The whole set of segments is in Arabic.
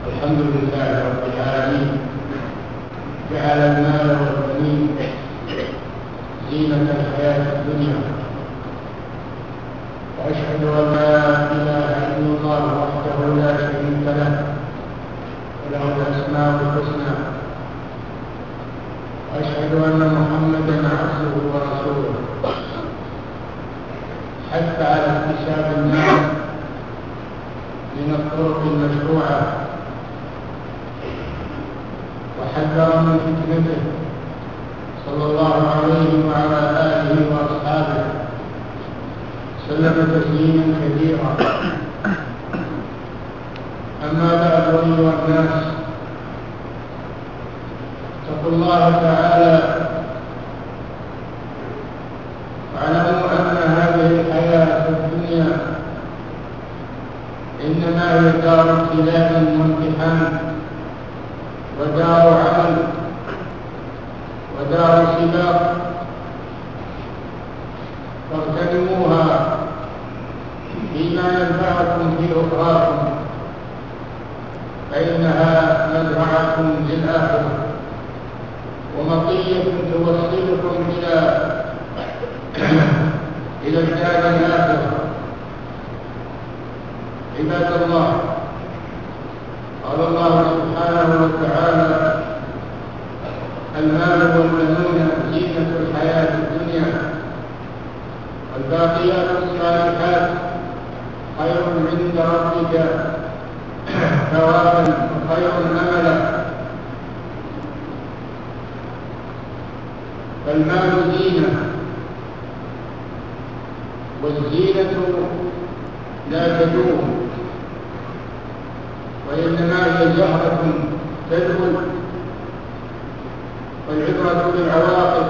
الحمد لله رب العالمين، جعل المال والبنين زينة الحياة الدنيا، وأشهد أن لا إله إلا الله وحده لا شريك له وله الأسماء الحسنى، وأشهد أن محمدا عبده ورسوله، حتى على اكتساب المال من الطرق المشروعة، وحذر من فتنته صلى الله عليه وعلى آله وأصحابه، سلم تسليما كثيرا. أما بعد، أيها الناس، اتقوا الله تعالى واعلموا أن هذه الحياة الدنيا إنما هي دار ابتلاء وامتحان، ودار عمل، ودار سباق، فاغتنموها فيما ينفعكم في أخراكم، فإنها مزرعة للآخرة ومطية توصلكم إلى الدار الآخرة. عباد الله، قال الله سبحانه وتعالى: المال والبنون زينة الحياة الدنيا، والباقيات الصالحات خير عند ربك ثوابا وخير املا. فالمال زينة، والزينة لا تدوم، وإنما هي زهرة تدخل، والعبرة بالعواقب.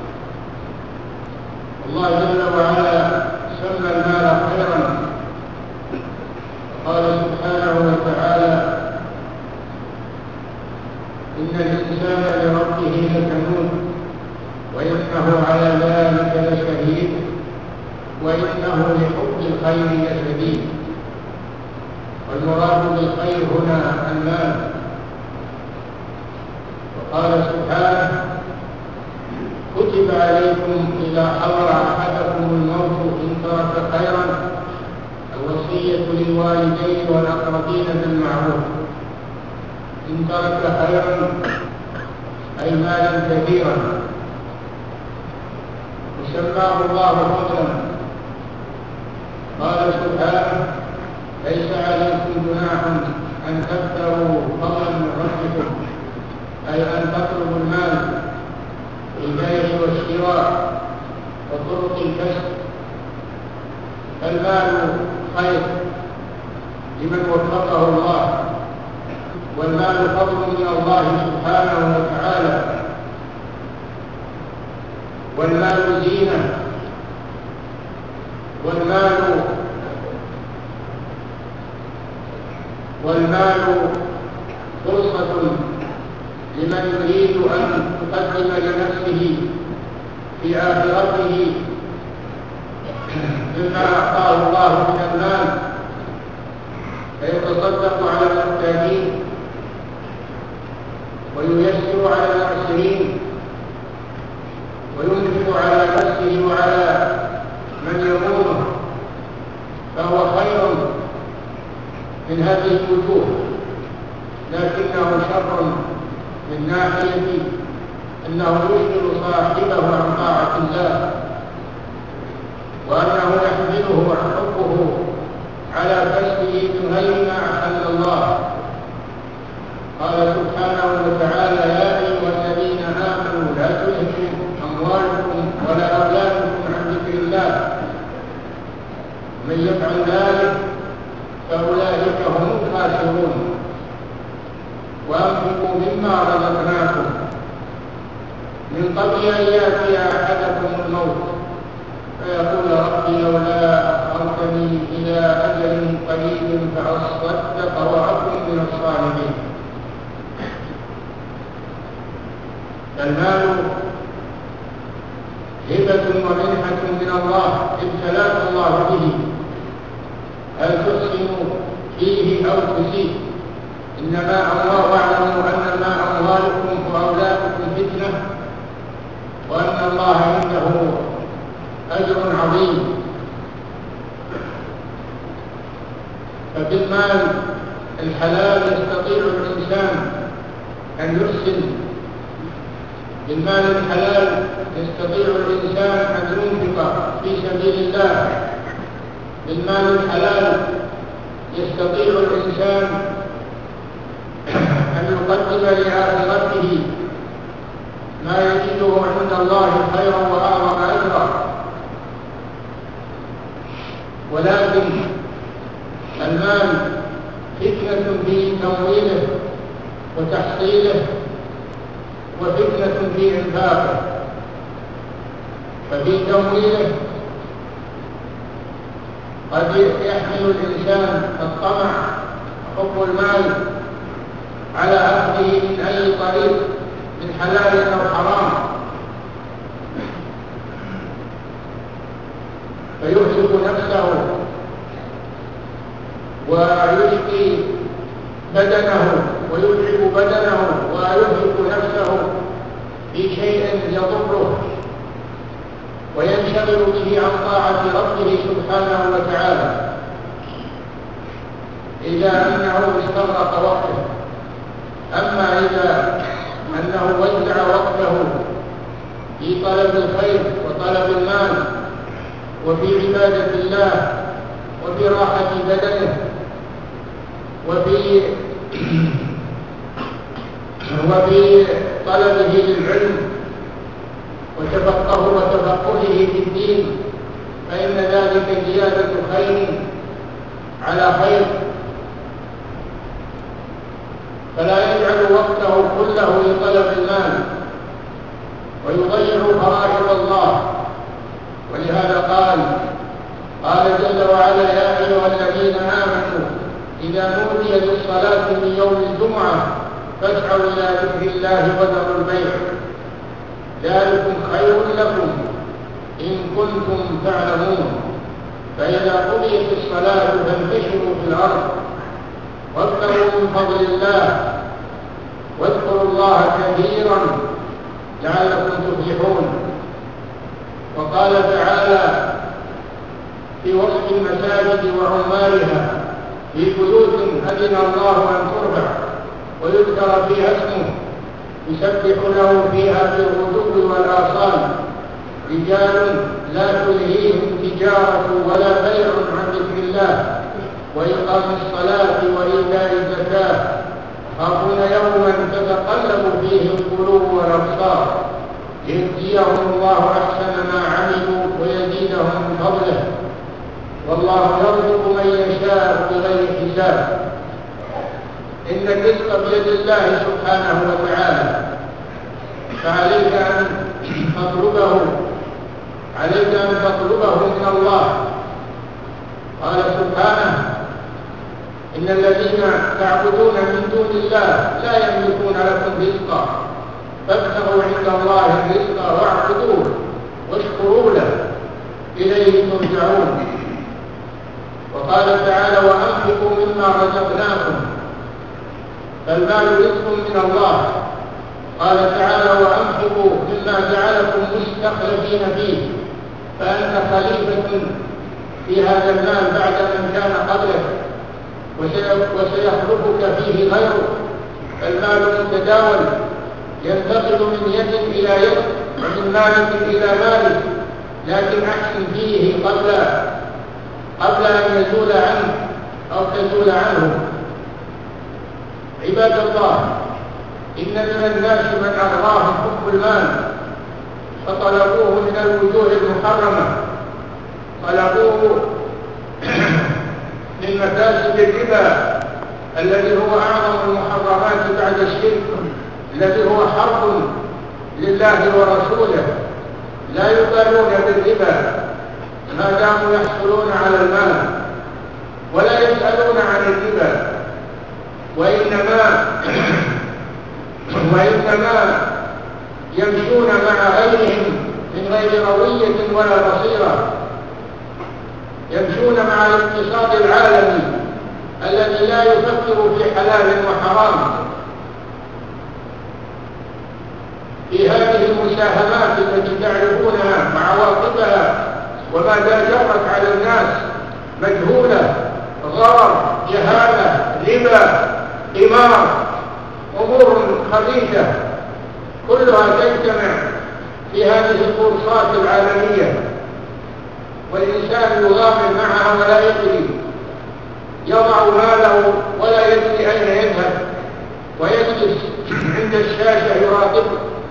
الله جل وعلا سمى المال خيرا، قال سبحانه وتعالى: إن الإنسان لربه لكنود وإنه على ذلك لشهيد وإنه لحب الخير لشديد. والمراد بالخير هنا المال. وقال سبحانه: كتب عليكم إذا حضر أحدكم الموت إن ترك خيرا الوصية للوالدين والأقربين بالمعروف. إن ترك خيرا أي مالا كثيرا، وسماه الله فضلا. قال سبحانه: ليس عليكم جناح أن تبتغوا فضلا من ربكم، أي أن تطلبوا المال في البيع والشراء وطرق الكسب. فالمال خير لمن وفقه الله، والمال فضل من الله سبحانه وتعالى، والمال زينة، والمال فرصة لمن يريد أن يقدم لنفسه في آخرته مما أعطاه الله من المال، فيتصدق على المحتاجين وييسر على المعسرين وينفق على نفسه وعلى من يمونه، فهو خير من هذه الوجوه، لكنه شر من ناحية أنه يشغل صاحبه عن طاعة الله، وأنه يحمله حبه على كسبه من غير ما أحل الله. قال سبحانه وتعالى: يا أيها الذين آمنوا لا تلهكم أموالكم ولا أولادكم عن ذكر الله، من يفعل ذلك فأولئك هم الخاسرون. وأنفقوا مما رزقناكم من قبل أن يأتي أحدكم الموت فيقول: ربي لولا أخرتني إلى أجل قريب فأصدق وأكن من الصالحين. فالمال هبة ومنحة من الله، ابتلاك الله به، هل تحسن فيه أو تسيء. إنما الله واعلموا أنما أموالكم وأولادكم فتنة وأن الله عنده أجر عظيم. فبالمال الحلال يستطيع الإنسان أن يحسن، بالمال الحلال يستطيع الإنسان أن ينفق في سبيل الله، بالمال الحلال يستطيع الإنسان أن يقدم لآخرته ما يجده عند الله خيرا وأعظم أجرا. ولكن المال فتنة في تمويله وتحصيله وفتنة في إنفاقه. ففي تمويله قد يحمل الإنسان الطمع وحب المال على أخذه من أي طريق من حلال أو حرام، فيهلك نفسه ويشقي بدنه ويتعب بدنه ويهلك نفسه في شيء يضره وينشغل به عن طاعة ربه سبحانه وتعالى، إذا أنه استغرق وقته. أما إذا أنه وزع وقته في طلب الخير وطلب المال وفي عبادة الله وفي راحة بدنه وفي طلبه للعلم وتفقهه في الدين، فإن ذلك زيادة خير على خير. فلا يجعل وقته كله لطلب المال ويضيع فرائض الله. ولهذا قال جل وعلا: يا أيها الذين آمنوا إذا نودي للصلاة من يوم الجمعة فاسعوا إلى ذكر الله وذروا البيع ذلكم خير لكم إن كنتم تعلمون. فإذا قضيت الصلاة فانتشروا في الأرض وابتغوا من فضل الله واذكروا الله كثيرا لعلكم تفلحون. وقال تعالى في وصف المساجد وعمارها: في بيوت أذن الله أن ترفع ويذكر فيها اسمه يسبح له فيها بالغدو والآصال رجال لا تلهيهم تجارة ولا بيع عن ذكر الله وإقام الصلاة وإيتاء الزكاة يخافون يوما تتقلب فيه القلوب والأبصار ليجزيهم الله أحسن ما عملوا ويزيدهم من فضله والله يرزق من يشاء بغير حساب. إن الرزق بيد الله سبحانه وتعالى، فعليك أن تطلبه من الله. قال سبحانه: إن الذين تعبدون من دون الله لا يملكون لكم رزقا فابتغوا عند الله الرزق واعبدوه واشكروا له إليه ترجعون. وقال تعالى: وأنفقوا مما رزقناكم. فالمال رزق من الله. قال تعالى: وأنفقوا مما جعلكم مستخلفين فيه، فأنت خليفة في هذا المال بعد من كان قبلك وسيخلفك فيه غيرك. فالمال متداول ينتقل من يد إلى يد ومن مالك إلى مالك، لكن أحسن فيه قبل أن يزول عنه أو تزول عنه. عباد الله، إن من الناس من أغراهم حب المال فطلبوه من الوجوه المحرمة، طلبوه من مكاسب الربا الذي هو أعظم المحرمات بعد الشرك، الذي هو حرب لله ورسوله. لا يبالون بالربا ما داموا يحصلون على المال ولا يسألون عن الربا، وإنما يمشون مع غيرهم من غير روية ولا بصيرة، يمشون مع الاقتصاد العالمي الذي لا يفكر في حلال وحرام، في هذه المساهمات التي تعرفونها وعواقبها وماذا جرت على الناس، مجهولة، غرر، جهالة، ربا، قمار، أمور خبيثة كلها تجتمع في هذه البورصات العالمية، والإنسان يغامر معها ولا يدري، يضع ماله ولا يدري أين يذهب، ويجلس عند الشاشة يراقب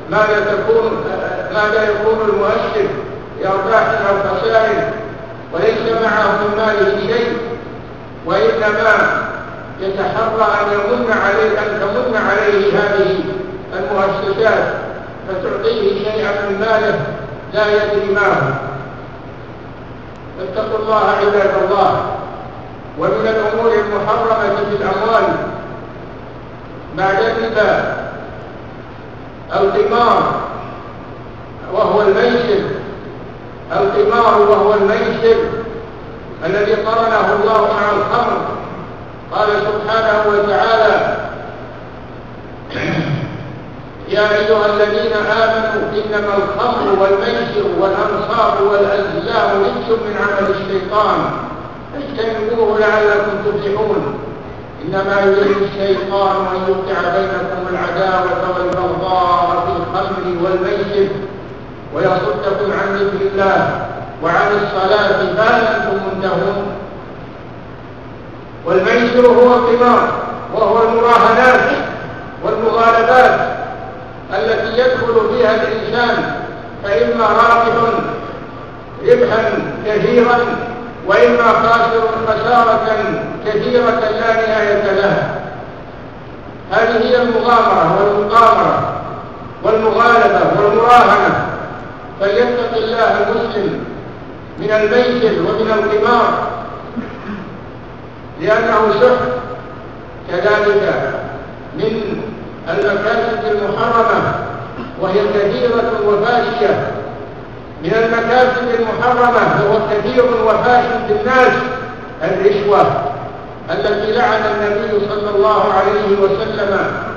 ماذا يكون المؤشر لأرباح أو خسائر، وليس معه من ماله شيء، وإنما يتحرى أن تمن عليه هذه المؤسسات فتعطيه شيئا من ماله لا يدري ما هو. فاتقوا الله عباد الله. ومن الأمور المحرمة في الأموال بعد الربا القمار وهو الميسر الذي قرنه الله مع الخمر. قال سبحانه وتعالى: يا أيها الذين آمنوا إنما الخمر والميسر والأنصاب والأزلام رجس من عمل الشيطان فاجتنبوه لعلكم تفلحون. إنما يريد الشيطان أن يوقع بينكم العداوة والبغضاء في الخمر والميسر ويصدكم عن ذكر الله وعن الصلاة فهل أنتم منتهون. والميسر هو القمار، وهو المراهنات والمغالبات التي يدخل فيها الإنسان فإما رابح ربحا كثيرا وإما خاسر خسارة كثيرة لا نهاية لها. هذه هي المغامرة والمقامرة والمغالبة والمراهنة. فليتق الله المسلم من الميسر ومن القمار لأنه سحر. كذلك من المكاسب المحرمة وهي كثيرة وفاشية. من المكاسب المحرمة وهو كثير وفاشي في الناس الرشوة التي لعن النبي صلى الله عليه وسلم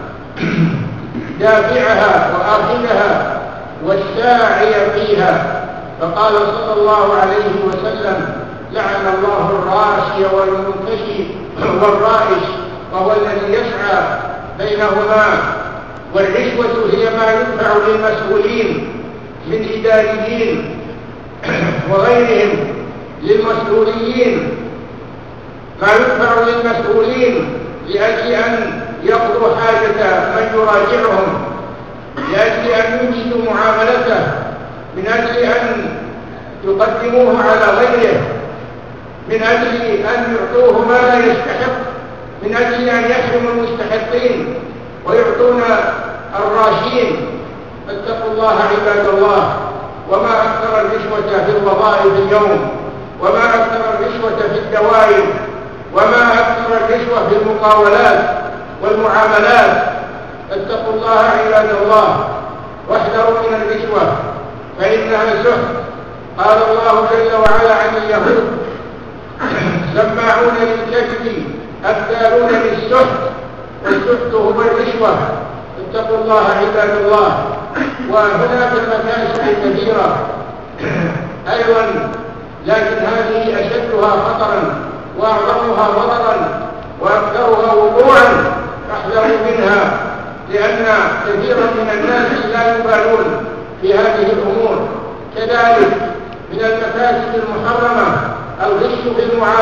دافعها وآخذها والساعي فيها، فقال صلى الله عليه وسلم: لعن الله الراشي والمنتشي والرائش، وهو الذي يسعى بينهما. والرشوة هي ما يدفع للمسؤولين من إداريين وغيرهم، للمسؤولين ما يدفع للمسؤولين لأجل أن يقضوا حاجة من يراجعهم، لأجل أن ينجزوا معاملته، من أجل أن يقدموه على غيره، من أجل أن يعطوه ما لا يستحق، من أجل أن يحرموا المستحقين ويعطون الراشين. فاتقوا الله عباد الله. وما أكثر الرشوة في الوظائف اليوم، وما أكثر الرشوة في الدوائر، وما أكثر الرشوة في المقاولات والمعاملات. فاتقوا الله عباد الله واحذروا من الرشوة فإنها سحر. قال الله جل وعلا عن اليهود: سماعون للكذب أكالون للسحت، والسحت هو الرشوة. اتقوا الله عباد الله. وهناك مكاسب كثيرة أيضا، لكن هذه أشدها خطرا وأعظمها ضررا وأكثرها وقوعا، فاحذروا منها، لأن كثيرا من الناس لا يبالون في هذه الأمور. كذلك من المكاسب المحرمة الغش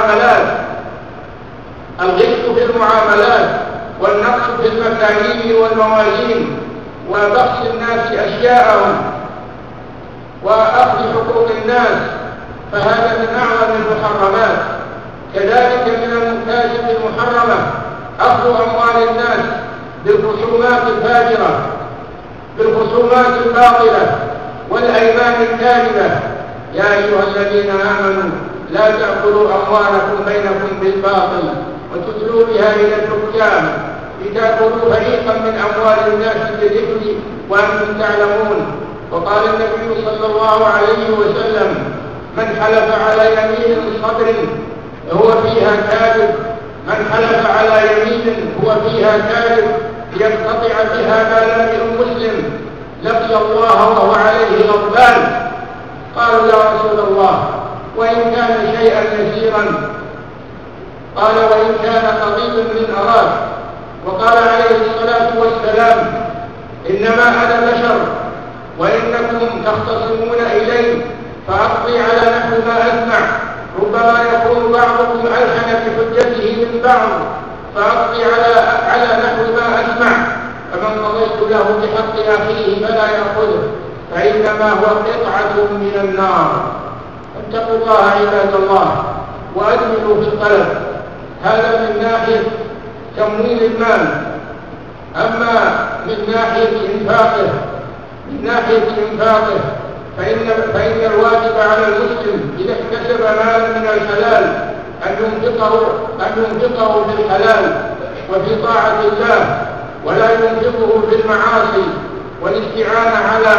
في المعاملات والنقص في المكاييل والموازين وبخس الناس أشياءهم وأخذ حقوق الناس، فهذا من أعظم المحرمات. كذلك من المكاسب المحرمة أخذ أموال الناس بالخصومات الفاجرة، بالخصومات الباطلة والأيمان الكاذبة. يا أيها الذين آمنوا لا تأكلوا أموالكم بينكم بالباطل وتدلوا بها إلى الحكام لتأكلوا فريقا من أموال الناس بالإثم وأنتم تعلمون. وقال النبي صلى الله عليه وسلم: من حلف على يمين صدر هو فيها كاذب من حلف على يمين هو فيها كاذب ليقتطع بها مال امرئ مسلم لقي الله وهو عليه غضبان. قالوا يا رسول الله وإن كان شيئا يسيرا؟ قال وإن كان قضيبا من أراك. وقال عليه الصلاة والسلام إنما أنا بشر وإنكم تختصمون إلي فأقضي على نحو ما أسمع، ربما يكون بعضكم ألحن بحجته من بعض فأقضي على نحو ما أسمع، فمن قضيت له بحق أخيه فلا يأخذه فإنما هو قطعة من النار. اتقوا الله عباد الله وأدمنوا في القلب. هذا من ناحية تمويل المال. أما من ناحية إنفاقه فإن الواجب على المسلم إذا اكتسب مالا من الحلال أن ينفقه في الحلال وفي طاعة الله، ولا ينفقه في المعاصي والاستعانة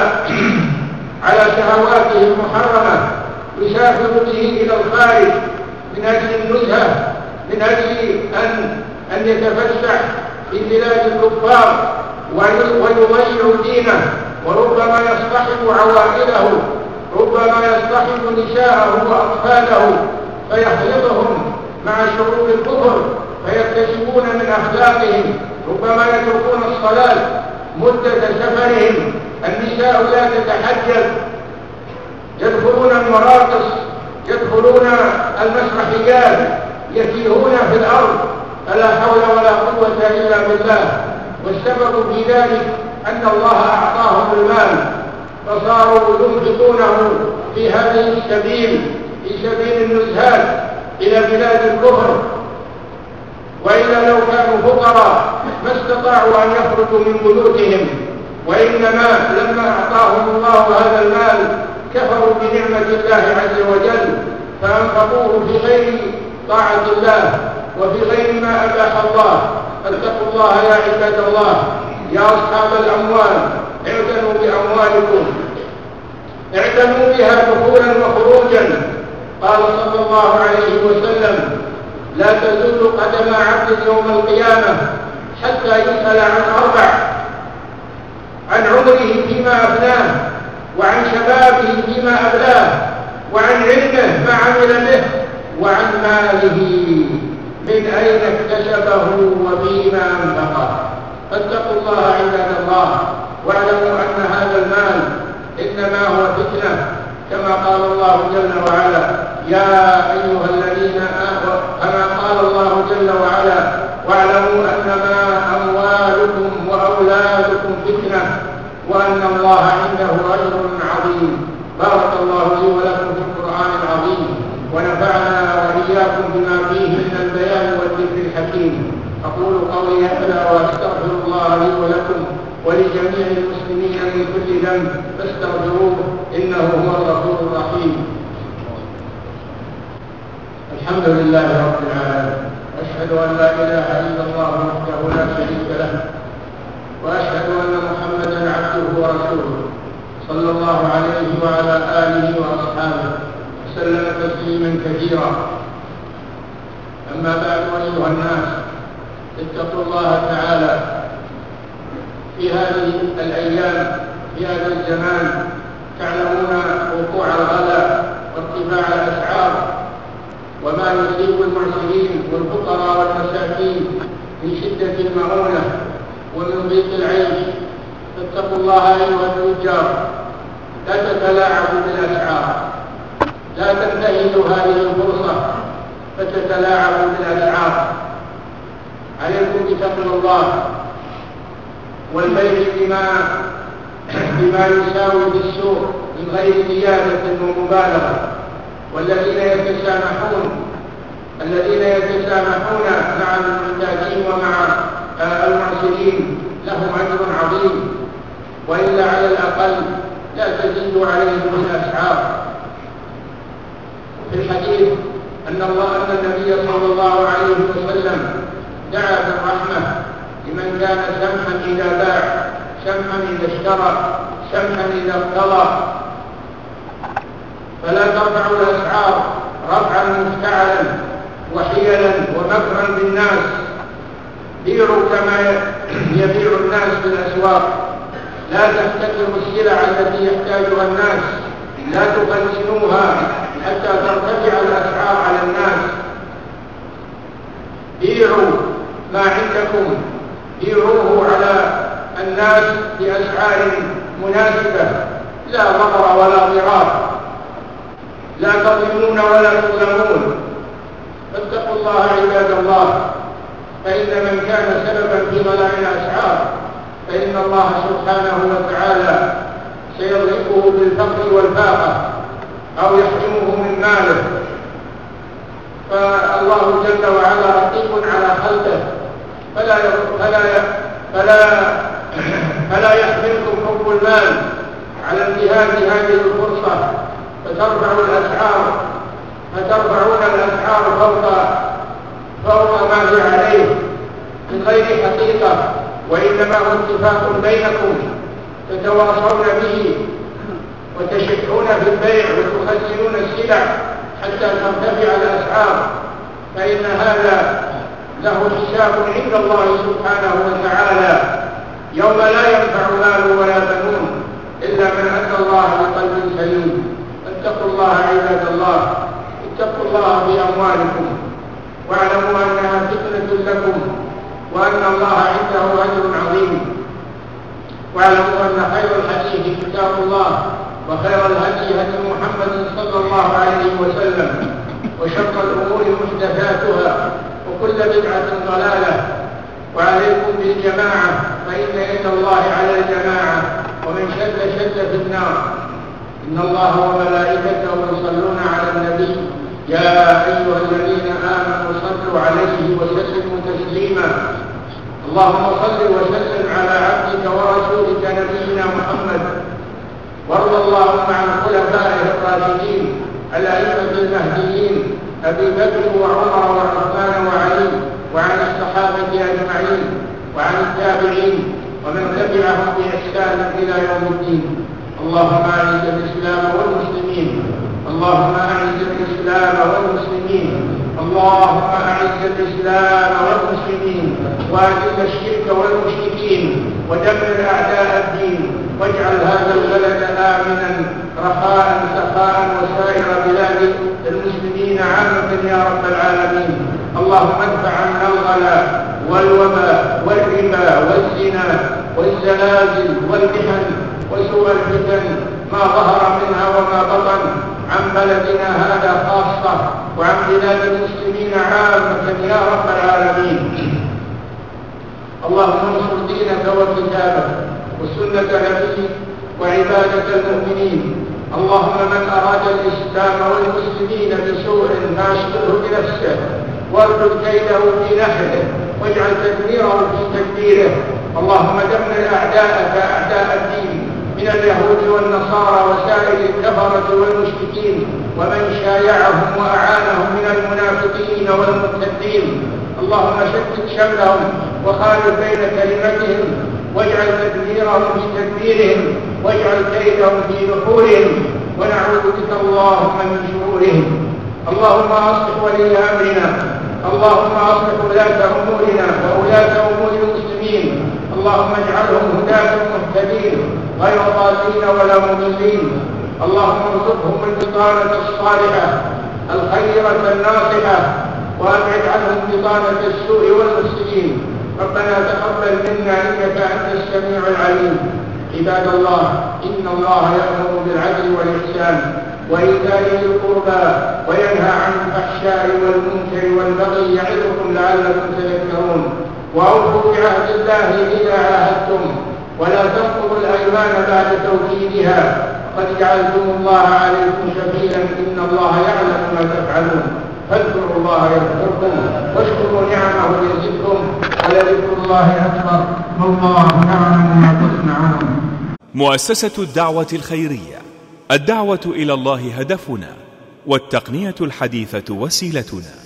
على شهواته المحرمة، يسافر به إلى الخارج من أجل النزهة، من أجل أن يتفسح في بلاد الكفار ويضيع دينه، وربما يصطحب عوائله، ربما يصطحب نساءه وأطفاله فيخلطهم مع شرور الكفر فيكتسبون من أخلاقهم، ربما يتركون الصلاة مدة سفرهم، النساء لا تتحجب، يدخلون المراقص، يدخلون المسرحيات، يتيهون في الأرض، فلا حول ولا قوة إلا بالله. والسبب في ذلك أن الله أعطاهم المال فصاروا ينفقونه في هذه السبيل، في سبيل النزهات إلى بلاد الكفر. وإلا لو كانوا فقراء ما استطاعوا أن يخرجوا من بيوتهم، وإنما لما أعطاهم الله هذا المال كفروا بنعمة الله عز وجل فأنفقوه في غير طاعة الله وفي غير ما أباح الله. فاتقوا الله يا عباد الله، يا أصحاب الأموال اعتنوا بأموالكم، اعتنوا بها دخولا وخروجا. قال صلى الله عليه وسلم لا تزول قدم عبد يوم القيامة حتى يسأل عن أربع: عن عمره فيما أفناه، وعن شبابه فيما أبلاه، وعن علمه ما عمل به، وعن ماله من أين اكتسبه وفيما أنفقه. فاتقوا الله عباد الله، واعلموا أن هذا المال إنما هو فتنة، كما قال الله جل وعلا يا أيها الذين آمنوا، كما قال الله جل وعلا واعلموا أنما أموالكم وأولادكم فتنة وأن الله عنده أجر عظيم. بارك الله لي ولكم في القرآن العظيم، ونفعنا وإياكم بما فيه من البيان والذكر الحكيم. أقول قولي هذا وأستغفر الله لي ولكم ولجميع المسلمين من كل ذنب فاستغفروه إنه هو الغفور الرحيم. الحمد لله رب العالمين، أشهد أن لا إله إلا الله وحده لا شريك له، وأشهد أن محمدا عبده ورسوله صلى الله عليه وعلى آله وأصحابه وسلم تسليما كثيرا. أما بعد أيها الناس، اتقوا الله تعالى في هذه الأيام، في هذا الزمان. تعلمون وقوع الغلاء وارتفاع الأسعار وما يصيب المعسرين والفقراء والمساكين من شدة المعونة ومن ضيق العيش. فاتقوا الله أيها التجار، لا تتلاعبوا بالأسعار، لا تنتهزوا هذه الفرصة فتتلاعبوا بالأسعار. عليكم بتقوى الله والبيع بما يساوي في السوق من غير زيادة ومبالغة. والذين يتسامحون مع المحتاجين ومع المعسرين لهم أجر عظيم، وإلا على الأقل لا تزيدوا عليهم بالأسعار. في الحديث أن النبي صلى الله عليه وسلم دعا بالرحمة لمن كان سمحا إذا باع، سمحا إذا اشترى، سمحا إذا اقتضى. فلا ترفعوا الأسعار رفعا مفتعلا وحيلا ومكرا بالناس. بيعوا كما يبيع الناس في الأسواق، لا تحتكروا السلع التي يحتاجها الناس، لا تقننوها حتى ترتفع الأسعار على الناس. بيعوا ما عندكم، بيعوه على الناس بأسعار مناسبة، لا ضرر ولا ضرار، لا تظلمون ولا تظلمون. فاتقوا الله عباد الله، فإن من كان سببا في ضلال الأسعار فإن الله سبحانه وتعالى سيضربه بالفقر والفاقة أو يحرمه من ماله. فالله جل وعلا رقيب على خلقه، فلا يحملكم حب المال على انتهاز هذه الفرصة فترفعون الأسعار فوق ما هي عليه من غير حقيقة، وإنما هو اتفاق بينكم تتواصون به وتشحون في البيع وتخزنون السلع حتى ترتفع الأسعار، فإن هذا له حساب عند الله سبحانه وتعالى يوم لا ينفع مال ولا بنون إلا من أتى الله بقلب سليم. اتقوا الله عباد الله، اتقوا الله بأموالكم، واعلموا أنها فتنة لكم وأن الله عنده أجر عظيم. واعلموا أن خير الحديث كتاب الله، وخير الهدي هدي محمد صلى الله عليه وسلم، وشر الأمور محدثاتها، وكل بدعة ضلالة. وعليكم بالجماعة، فإن يد الله على الجماعة، ومن شد في النار. إن الله وملائكته يصلون على النبي يا أيها الذين آمنوا صلوا عليه وسلموا تسليما. اللهم صل وسلم على عبدك ورسولك نبينا محمد، وارض اللهم عن خلفائه الراشدين الأئمة المهديين أبي بكر وعمر وعثمان وعلي، وعن الصحابة أجمعين، وعن التابعين ومن تبعهم بإحسان إلى يوم الدين. اللهم أعز الإسلام والمسلمين، اللهم أعز الإسلام والمسلمين، اللهم أعز الإسلام والمسلمين، وأذل الشرك والمشركين، ودمر أعداء الدين، واجعل هذا البلد آمنا رخاء سخاء وسائر بلاد المسلمين عامة يا رب العالمين. اللهم ادفع عنا الغلاء والوباء والربا والزنا والزلازل والمحن وسوء الفتن ما ظهر منها وما بطن عن بلدنا هذا خاصة وعن بلاد المسلمين عامة يا رب العالمين. اللهم انصر دينك وكتابك وسنة نبيك وعبادة المؤمنين. اللهم من أراد الإسلام والمسلمين بسوء فاشغله بنفسه، وارجل كيده في نحره، واجعل تدميره في تدبيره. اللهم دمر أعداءك أعداء الدين من اليهود والنصارى وسائر الكفرة والمشركين ومن شايعهم وأعانهم من المنافقين والمرتدين. اللهم شتت شملهم وخالف بين كلمتهم، واجعل تدبيرهم في تدبيرهم، واجعل كيدهم في نحورهم، ونعوذ بك اللهم من شرورهم. اللهم أصلح ولي أمرنا، اللهم أصلح ولاة أمورنا وولاة أمور المسلمين. اللهم اجعلهم هداة مهتدين غير ضالين ولا مضلين. اللهم ارزقهم البطانة الصالحة الخيرة الناصحة، وابعد عنهم بطانة السوء والمفسدين. ربنا تقبل منا إنك أنت السميع العليم. عباد الله، إن الله يأمر بالعدل والإحسان وإيتاء ذي القربى وينهى عن الفحشاء والمنكر والبغي يعظكم لعلكم تذكرون. وأوفوا بعهد الله إذا عاهدتم، ولا تنقضوا الأيمان بعد توكيدها، قد جعلتم الله عليكم شهيدا إن الله يعلم ما تفعلون. فاذكروا الله يذكركم واشكروا نعمه يزدكم ولذكر الله أكبر والله يعلم ما تصنعون. مؤسسة الدعوة الخيرية، الدعوة إلى الله هدفنا، والتقنية الحديثة وسيلتنا.